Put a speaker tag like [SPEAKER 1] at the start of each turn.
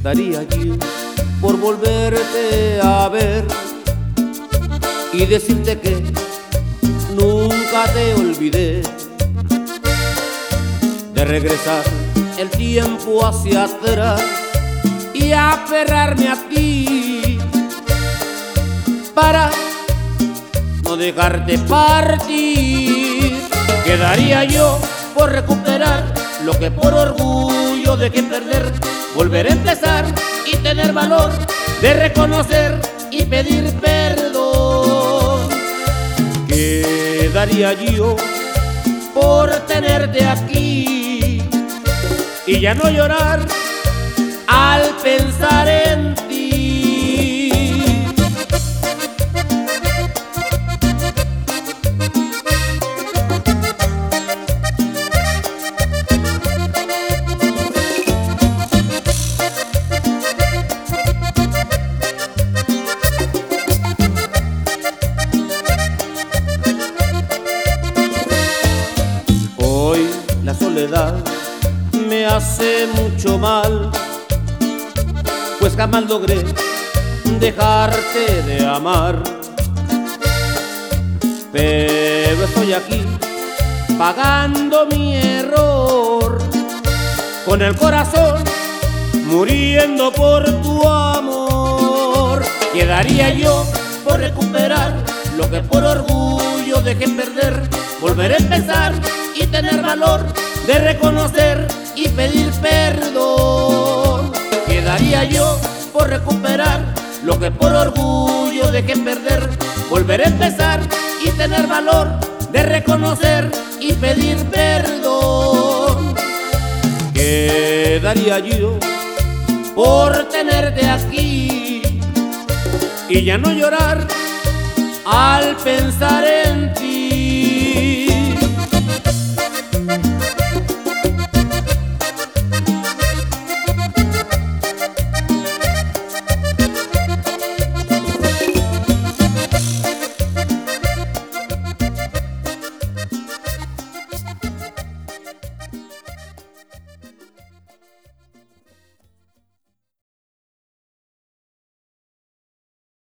[SPEAKER 1] daría yo por volverte a ver y decirte que nunca te olvidé? De regresar el tiempo hacia atrás y aferrarme a ti para no dejarte partir. Quedaría yo por recuperar lo que por orgullo dejé perder, volver a empezar y tener valor de reconocer y pedir perdón. Quedaría yo por tenerte aquí y ya no llorar al pensar en ti. Hoy la soledad me hace mucho mal, pues jamás logré dejarte de amar. Pero estoy aquí pagando mi error, con el corazón muriendo por tu amor. Quedaría yo por recuperar lo que por orgullo dejé perder, volver a empezar y tener valor de reconocer y pedir perdón. Quedaría yo por recuperar lo que por orgullo dejé perder, volver a empezar y tener valor de reconocer y pedir perdón. Quedaría yo por tenerte aquí y ya no llorar al pensar en ti.